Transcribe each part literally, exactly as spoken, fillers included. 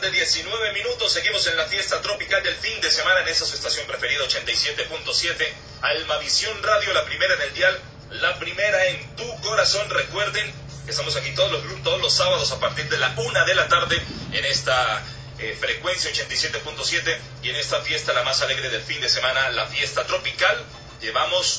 tarde, diecinueve minutos. Seguimos en la fiesta tropical del fin de semana en esa su estación preferida, ochenta y siete punto siete. Almavisión Radio, la primera en el dial, la primera en tu corazón. Recuerden que estamos aquí todos los, todos los sábados a partir de la una de la tarde en esta eh, frecuencia ochenta y siete punto siete y en esta fiesta la más alegre del fin de semana, la fiesta tropical. Llevamos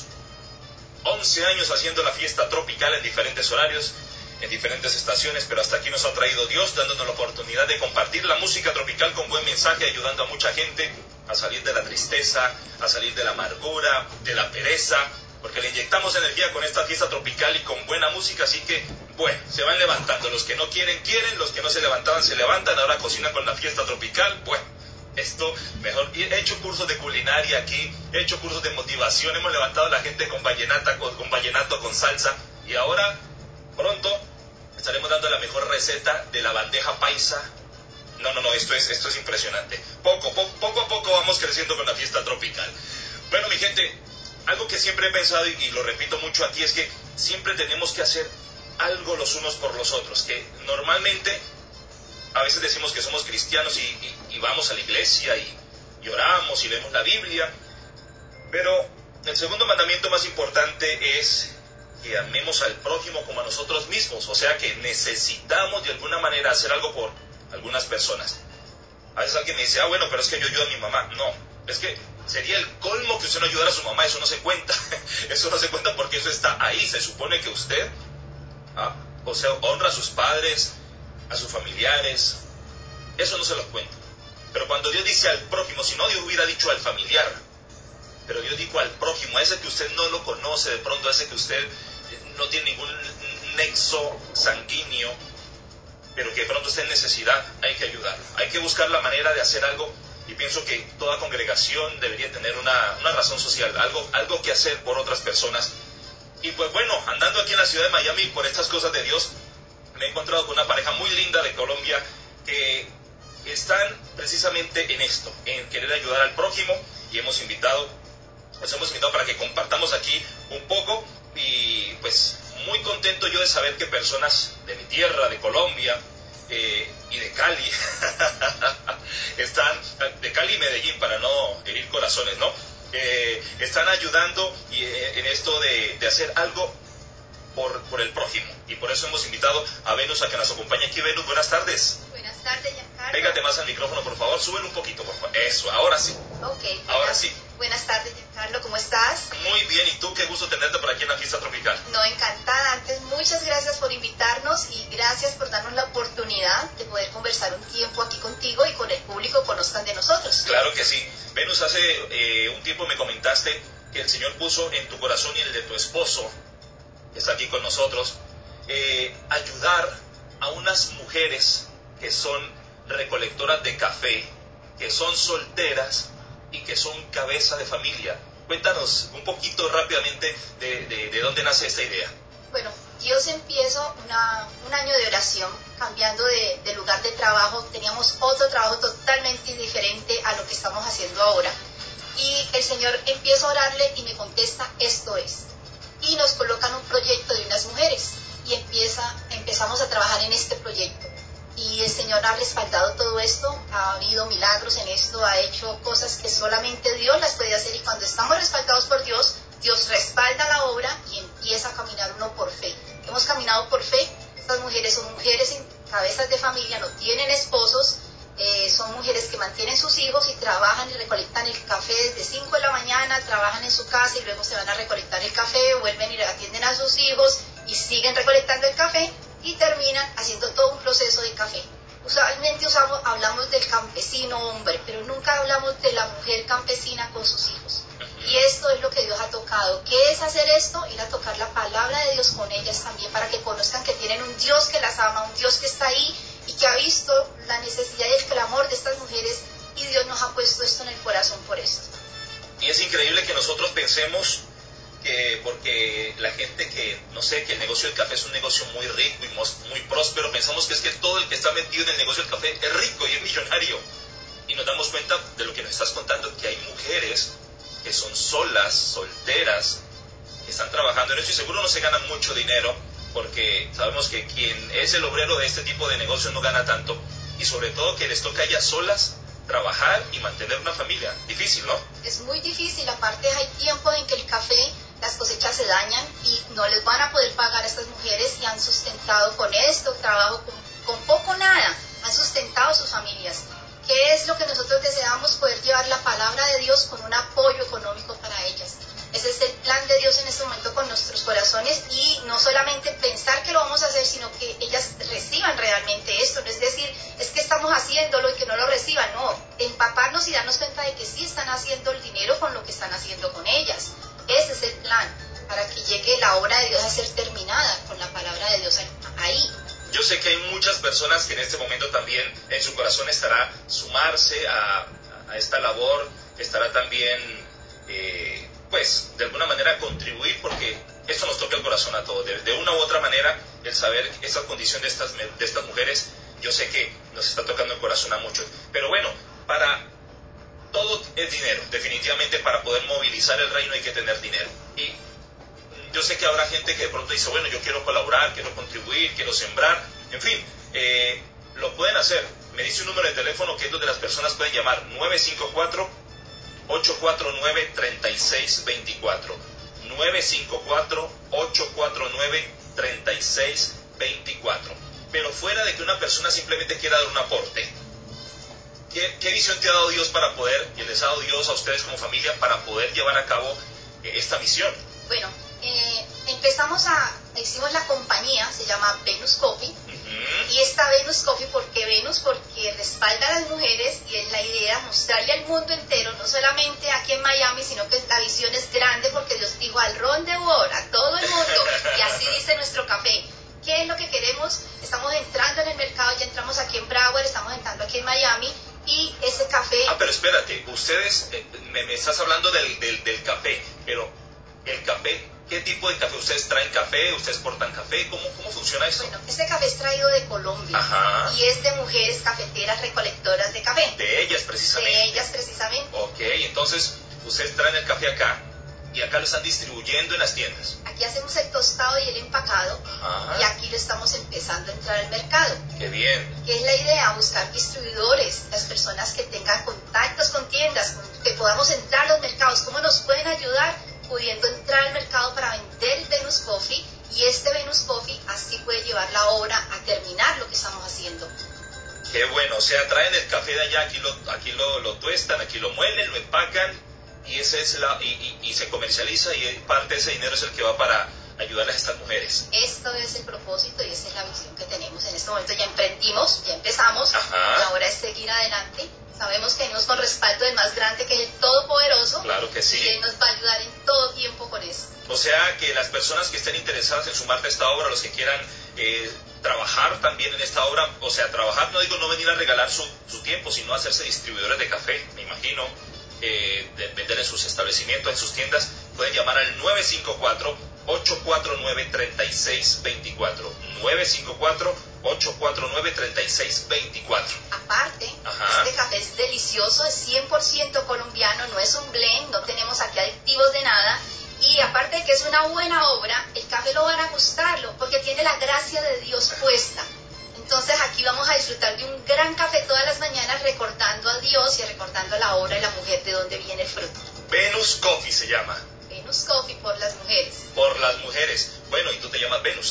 once años haciendo la fiesta tropical en diferentes horarios, en diferentes estaciones, pero hasta aquí nos ha traído Dios, dándonos la oportunidad de compartir la música tropical con buen mensaje, ayudando a mucha gente a salir de la tristeza, a salir de la amargura, de la pereza, porque le inyectamos energía con esta fiesta tropical y con buena música, así que, bueno, se van levantando. Los que no quieren, quieren, los que no se levantaban, se levantan, ahora cocinan con la fiesta tropical. Bueno, esto, mejor, he hecho cursos de culinaria aquí, he hecho cursos de motivación, hemos levantado a la gente con vallenata, con, con vallenato, con salsa, y ahora, pronto, estaremos dando la mejor receta de la bandeja paisa. No, no, no, esto es, esto es impresionante. Poco, po, poco a poco vamos creciendo con la fiesta tropical. Bueno, mi gente, algo que siempre he pensado y, y lo repito mucho aquí es que siempre tenemos que hacer algo los unos por los otros. Que normalmente, a veces decimos que somos cristianos y, y, y vamos a la iglesia y, y oramos y leemos la Biblia. Pero el segundo mandamiento más importante es que amemos al prójimo como a nosotros mismos. O sea que necesitamos de alguna manera hacer algo por algunas personas. A veces alguien me dice, ah, bueno, pero es que yo ayudo a mi mamá. No, es que sería el colmo que usted no ayudara a su mamá. Eso no se cuenta. Eso no se cuenta porque eso está ahí. Se supone que usted, ah, o sea, honra a sus padres, a sus familiares. Eso no se los cuenta. Pero cuando Dios dice al prójimo, si no, Dios hubiera dicho al familiar. Pero Dios dijo al prójimo, a ese que usted no lo conoce, de pronto a ese que usted no tiene ningún nexo sanguíneo, pero que de pronto esté en necesidad, hay que ayudarlo. Hay que buscar la manera de hacer algo, y pienso que toda congregación debería tener una, una razón social, algo, algo que hacer por otras personas. Y pues bueno, andando aquí en la ciudad de Miami, por estas cosas de Dios, me he encontrado con una pareja muy linda de Colombia que están precisamente en esto, en querer ayudar al prójimo, y hemos invitado, nos hemos invitado para que compartamos aquí un poco. Y pues muy contento yo de saber que personas de mi tierra, de Colombia eh, y de Cali, están, de Cali y Medellín, para no herir corazones, ¿no? Eh, están ayudando y, eh, en esto de, de hacer algo por, por el prójimo. Y por eso hemos invitado a Venus a que nos acompañe aquí. Venus, buenas tardes. Buenas tardes, Giancarlo. Pégate más al micrófono, por favor, súbelo un poquito, por favor. Eso, ahora sí. Ok. Ahora buenas, sí. Buenas tardes, Giancarlo, ¿cómo estás? Muy bien, ¿y tú? Qué gusto tenerte por aquí en la fiesta tropical. No, encantada. Antes, muchas gracias por invitarnos y gracias por darnos la oportunidad de poder conversar un tiempo aquí contigo y con el público conozcan de nosotros. Claro que sí. Venus, hace eh, un tiempo me comentaste que el Señor puso en tu corazón y en el de tu esposo, que está aquí con nosotros, eh, ayudar a unas mujeres que son recolectoras de café, que son solteras y que son cabeza de familia. Cuéntanos un poquito rápidamente de, de, de dónde nace esta idea. Bueno, Dios empiezo una, un año de oración, cambiando de, de lugar de trabajo. Teníamos otro trabajo totalmente diferente a lo que estamos haciendo ahora. Y el Señor empieza a orarle y me contesta, esto es. Y nos colocan un proyecto de unas mujeres y empieza, empezamos a trabajar en este proyecto. Y el Señor ha respaldado todo esto, ha habido milagros en esto, ha hecho cosas que solamente Dios las puede hacer, y cuando estamos respaldados por Dios, Dios respalda la obra y empieza a caminar uno por fe. Hemos caminado por fe. Estas mujeres son mujeres en cabezas de familia, no tienen esposos, eh, son mujeres que mantienen sus hijos y trabajan y recolectan el café desde cinco de la mañana, trabajan en su casa y luego se van a recolectar el café, vuelven y atienden a sus hijos y siguen recolectando el café y terminan haciendo todo un proceso de café. Usualmente usamos, hablamos del campesino hombre, pero nunca hablamos de la mujer campesina con sus hijos. Y esto es lo que Dios ha tocado. ¿Qué es hacer esto? Ir a tocar la palabra de Dios con ellas también, para que conozcan que tienen un Dios que las ama, un Dios que está ahí y que ha visto la necesidad y el clamor de estas mujeres, y Dios nos ha puesto esto en el corazón por esto. Y es increíble que nosotros pensemos que porque la gente que, no sé, que el negocio del café es un negocio muy rico y muy próspero, pensamos que es que todo el que está metido en el negocio del café es rico y es millonario. Y nos damos cuenta de lo que nos estás contando, que hay mujeres que son solas, solteras, que están trabajando en eso y seguro no se ganan mucho dinero, porque sabemos que quien es el obrero de este tipo de negocios no gana tanto, y sobre todo que les toca a ellas solas trabajar y mantener una familia. Difícil, ¿no? Es muy difícil, aparte hay tiempos en que el café, las cosechas se dañan y no les van a poder pagar a estas mujeres y han sustentado con esto, trabajo con, con poco o nada, han sustentado sus familias. ¿Qué es lo que nosotros deseamos? Poder llevar la palabra de Dios con un apoyo económico para ellas. Ese es el plan de Dios en este momento con nuestros corazones y no solamente pensar que lo vamos a hacer, sino que ellas reciban realmente esto. No es decir, es que estamos haciéndolo y que no lo reciban, no. Empaparnos y darnos cuenta de que sí están haciendo el dinero con lo que están haciendo con ellas. Ese es el plan, para que llegue la obra de Dios a ser terminada con la palabra de Dios ahí. Yo sé que hay muchas personas que en este momento también en su corazón estará sumarse a, a esta labor, estará también... Eh, pues de alguna manera contribuir, porque esto nos toca el corazón a todos, de, de una u otra manera, el saber esa condición de estas, de estas mujeres, yo sé que nos está tocando el corazón a muchos, pero bueno, para todo es dinero, definitivamente para poder movilizar el reino hay que tener dinero, y yo sé que habrá gente que de pronto dice, bueno, yo quiero colaborar, quiero contribuir, quiero sembrar, en fin, eh, lo pueden hacer, me dice un número de teléfono que es donde las personas pueden llamar, nueve cinco cuatro, ocho cuatro nueve, tres seis dos cuatro, nueve cinco cuatro, ocho cuatro nueve, tres seis dos cuatro. Pero fuera de que una persona simplemente quiera dar un aporte, ¿qué, qué visión te ha dado Dios para poder, y les ha dado Dios a ustedes como familia, para poder llevar a cabo eh, esta misión? Bueno, eh, empezamos a, hicimos la compañía, se llama Venus Coffee, uh-huh. Y esta Venus Coffee, ¿por qué Venus? Porque respalda a las mujeres y es la idea mostrarle al mundo entero, no solamente aquí en Miami, sino que la visión es grande porque Dios dijo al ron de world, a todo el mundo, y así dice nuestro café. ¿Qué es lo que queremos? Estamos entrando en el mercado, ya entramos aquí en Broward, estamos entrando aquí en Miami, y ese café... Ah, pero espérate, ustedes, eh, me, me estás hablando del, del, del café, pero el café... ¿Qué tipo de café? ¿Ustedes traen café? ¿Ustedes portan café? ¿Cómo, cómo funciona eso? Bueno, este café es traído de Colombia. Ajá. Y es de mujeres cafeteras recolectoras de café. De ellas precisamente. De ellas precisamente. Ok, entonces ustedes traen el café acá y acá lo están distribuyendo en las tiendas. Aquí hacemos el tostado y el empacado. Ajá. Y aquí lo estamos empezando a entrar al mercado. Qué bien. ¿Qué es la idea? Buscar distribuidores, las personas que tengan contactos con tiendas, que podamos entrar a los mercados. ¿Cómo nos pueden ayudar? Pudiendo entrar al mercado para vender el Venus Coffee, y este Venus Coffee así puede llevar la obra a terminar lo que estamos haciendo. Qué bueno, o sea, traen el café de allá, aquí lo, aquí lo, lo tuestan, aquí lo muelen, lo empacan y, ese es la, y, y, y se comercializa, y parte de ese dinero es el que va para ayudarles a estas mujeres. Esto es el propósito y esa es la visión que tenemos en este momento. Ya emprendimos, ya empezamos, Ajá. Y ahora es seguir adelante. Sabemos que venimos con respaldo del más grande, que es el Todopoderoso. Claro que sí. Y Él nos va a ayudar en todo tiempo con eso. O sea, que las personas que estén interesadas en sumarse a esta obra, los que quieran eh, trabajar también en esta obra, o sea, trabajar, no digo no venir a regalar su, su tiempo, sino hacerse distribuidores de café, me imagino, eh, de vender en sus establecimientos, en sus tiendas, pueden llamar al nueve cinco cuatro, ocho cuatro nueve, tres seis dos cuatro, nueve cinco cuatro, ocho cuatro nueve, tres seis dos cuatro. Aparte, Ajá. Este café es delicioso, es cien por ciento colombiano, no es un blend, no tenemos aquí aditivos de nada, y aparte de que es una buena obra, el café lo van a gustarlo, porque tiene la gracia de Dios puesta. Entonces aquí vamos a disfrutar de un gran café todas las mañanas, recordando a Dios y recordando la obra de la mujer, de donde viene el fruto. Venus Coffee se llama. Venus Coffee, por las mujeres. Por las mujeres. Bueno, y tú te llamas Venus.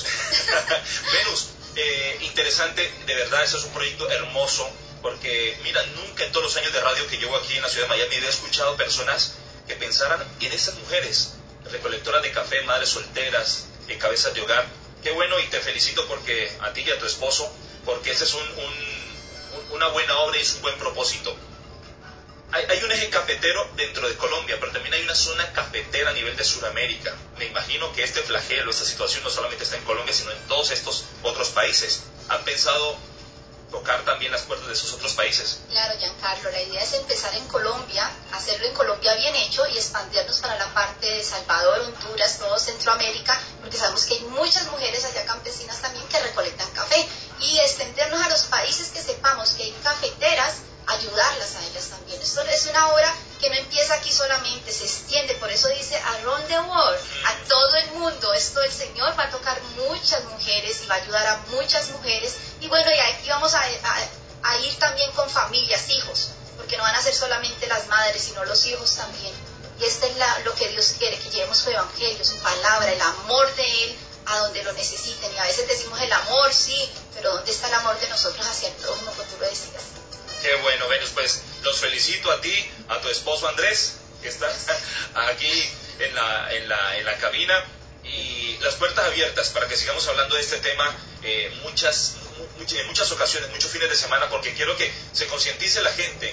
Venus, eh, interesante, de verdad, eso es un proyecto hermoso, porque, mira, nunca en todos los años de radio que llevo aquí en la ciudad de Miami había escuchado personas que pensaran en esas mujeres, recolectoras de café, madres solteras, eh, cabezas de hogar. Qué bueno, y te felicito porque a ti y a tu esposo, porque ese es un, un, una buena obra y es un buen propósito. Hay, hay un eje cafetero dentro de Colombia, pero también hay una zona cafetera a nivel de Sudamérica. Me imagino que este flagelo, esta situación no solamente está en Colombia, sino en todos estos otros países. ¿Han pensado tocar también las puertas de esos otros países? Claro, Giancarlo, la idea es empezar en Colombia, hacerlo en Colombia bien hecho y expandirnos para la parte de Salvador, Honduras, todo Centroamérica, porque sabemos que hay muchas mujeres allá campesinas también que recolectan café, y extendernos a los países que sepamos que hay cafeteras, ayudarlas a ellas también. Esto es una obra que no empieza aquí solamente, se extiende, por eso dice around the world, a todo el mundo. Esto el Señor va a tocar muchas mujeres y va a ayudar a muchas mujeres, y bueno, y aquí vamos a, a, a ir también con familias, hijos, porque no van a ser solamente las madres, sino los hijos también. Y este es la, lo que Dios quiere, que llevemos su evangelio, su palabra, el amor de Él a donde lo necesiten. Y a veces decimos el amor, sí, pero ¿dónde está el amor de nosotros hacia el prójimo, como tú lo decías? Qué bueno, Venus, pues los felicito a ti, a tu esposo Andrés, que está aquí en la, en la, en la cabina, y las puertas abiertas para que sigamos hablando de este tema eh, muchas, muchas, en muchas ocasiones, muchos fines de semana, porque quiero que se concientice la gente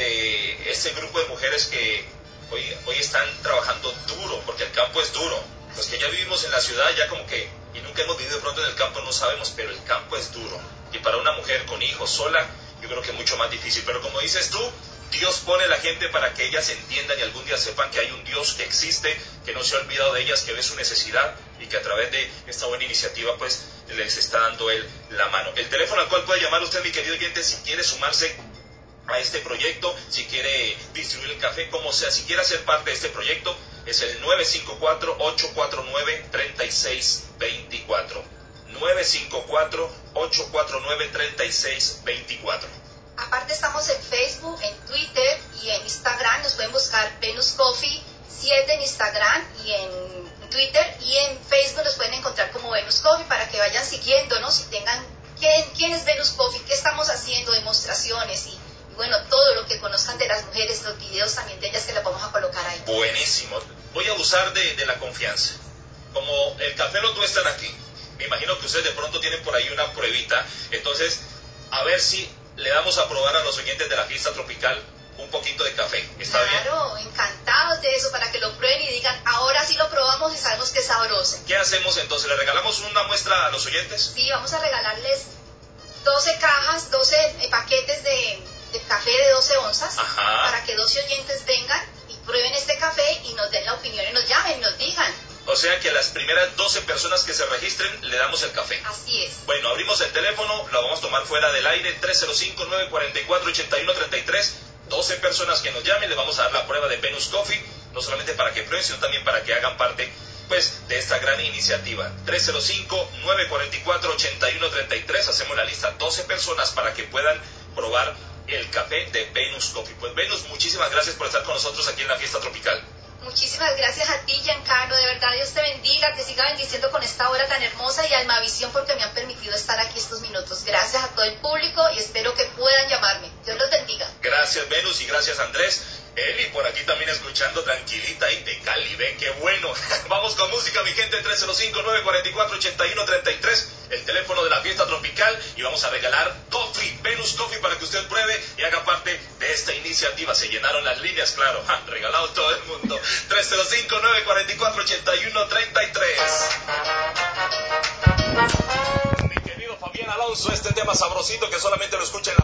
de este grupo de mujeres que hoy, hoy están trabajando duro, porque el campo es duro. Los que ya vivimos en la ciudad, ya como que, y nunca hemos vivido de pronto en el campo, no sabemos, pero el campo es duro. Y para una mujer con hijos sola, yo creo que es mucho más difícil. Pero como dices tú, Dios pone a la gente para que ellas entiendan y algún día sepan que hay un Dios que existe, que no se ha olvidado de ellas, que ve su necesidad y que a través de esta buena iniciativa pues les está dando Él la mano. El teléfono al cual puede llamar usted, mi querido oyente, si quiere sumarse a este proyecto, si quiere distribuir el café, como sea, si quiere hacer parte de este proyecto, es el nueve cinco cuatro, ocho cuatro nueve, tres seis dos cuatro. nueve cinco cuatro, ocho cuatro nueve, tres seis dos cuatro. Aparte estamos en Facebook, en Twitter y en Instagram. Nos pueden buscar Venus Coffee siete en Instagram y en Twitter, y en Facebook nos pueden encontrar como Venus Coffee para que vayan siguiéndonos y tengan quién, quién es Venus Coffee, qué estamos haciendo, demostraciones y, y bueno, todo lo que conozcan de las mujeres, los videos también de ellas que las vamos a colocar ahí. Buenísimo. Voy a abusar de, de la confianza. Como el café lo tuestan aquí, me imagino que ustedes de pronto tienen por ahí una pruebita, entonces a ver si le damos a probar a los oyentes de la fiesta tropical un poquito de café. ¿Está bien? Claro, encantados de eso, para que lo prueben y digan, ahora sí lo probamos y sabemos que es sabroso. ¿Qué hacemos entonces? ¿Le regalamos una muestra a los oyentes? Sí, vamos a regalarles doce cajas, doce paquetes de, de café de doce onzas. Ajá. Para que doce oyentes vengan y prueben este café y nos den la opinión y nos llamen y nos digan. O sea que a las primeras doce personas que se registren le damos el café. Así es. Bueno, abrimos el teléfono, lo vamos a tomar fuera del aire, tres cero cinco, nueve cuatro cuatro, ocho uno tres tres. doce personas que nos llamen, les vamos a dar la prueba de Venus Coffee, no solamente para que prueben, sino también para que hagan parte pues de esta gran iniciativa. tres cero cinco, nueve cuatro cuatro, ocho uno tres tres, hacemos la lista, doce personas para que puedan probar el café de Venus Coffee. Pues Venus, muchísimas gracias por estar con nosotros aquí en la fiesta tropical. Muchísimas gracias a ti, Giancarlo, de verdad Dios te bendiga, te siga bendiciendo con esta hora tan hermosa, y Almavisión porque me han permitido estar aquí estos minutos. Gracias a todo el público y espero que puedan llamarme. Dios los bendiga. Gracias, Venus, y gracias, Andrés. Eli por aquí también escuchando tranquilita y de Cali, ven qué bueno. Vamos con música, mi gente, tres cero cinco, nueve cuatro cuatro, ocho uno tres tres, el teléfono de la fiesta tropical, y vamos a regalar Coffee, Venus Coffee, para que usted pruebe y haga parte de esta iniciativa. Se llenaron las líneas, claro, ja, regalado todo el mundo. tres cero cinco, nueve cuatro cuatro, ocho uno tres tres. Mi querido Fabián Alonso, este tema sabrosito que solamente lo escucha en la